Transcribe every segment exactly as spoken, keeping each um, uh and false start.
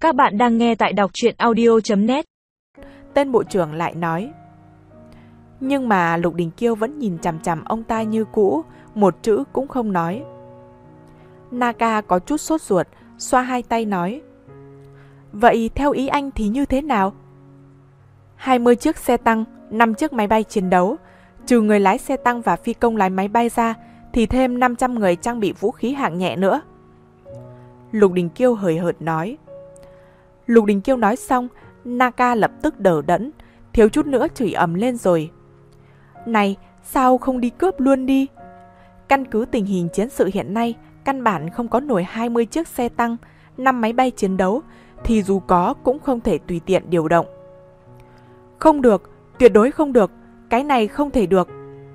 Các bạn đang nghe tại đọc truyện audio chấm net. Tên bộ trưởng lại nói. Nhưng mà Lục Đình Kiêu vẫn nhìn chằm chằm ông ta như cũ, một chữ cũng không nói. Naka có chút sốt ruột, xoa hai tay nói. Vậy theo ý anh thì như thế nào? hai mươi chiếc xe tăng, năm chiếc máy bay chiến đấu, trừ người lái xe tăng và phi công lái máy bay ra, thì thêm năm trăm người trang bị vũ khí hạng nhẹ nữa. Lục Đình Kiêu hời hợt nói. Lục Đình Kiêu nói xong, Naka lập tức đờ đẫn, thiếu chút nữa chửi ầm lên rồi. Này, sao không đi cướp luôn đi? Căn cứ tình hình chiến sự hiện nay, căn bản không có nổi hai mươi chiếc xe tăng, năm máy bay chiến đấu, thì dù có cũng không thể tùy tiện điều động. Không được, tuyệt đối không được, cái này không thể được.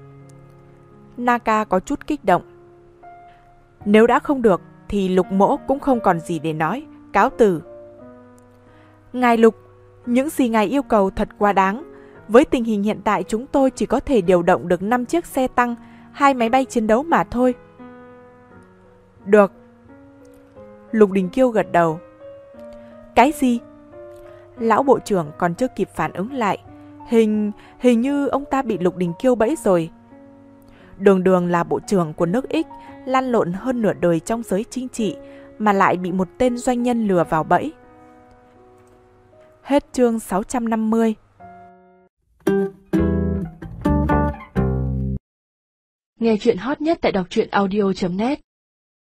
Naka có chút kích động. Nếu đã không được, thì Lục Mỗ cũng không còn gì để nói, cáo từ. Ngài Lục, những gì ngài yêu cầu thật quá đáng. Với tình hình hiện tại chúng tôi chỉ có thể điều động được năm chiếc xe tăng, hai máy bay chiến đấu mà thôi. Được. Lục Đình Kiêu gật đầu. Cái gì? Lão bộ trưởng còn chưa kịp phản ứng lại. Hình, hình như ông ta bị Lục Đình Kiêu bẫy rồi. Đường Đường là bộ trưởng của nước X, lăn lộn hơn nửa đời trong giới chính trị, mà lại bị một tên doanh nhân lừa vào bẫy. Hết chương sáu trăm năm mươi. Nghe chuyện hot nhất tại đọc truyện audio chấm net.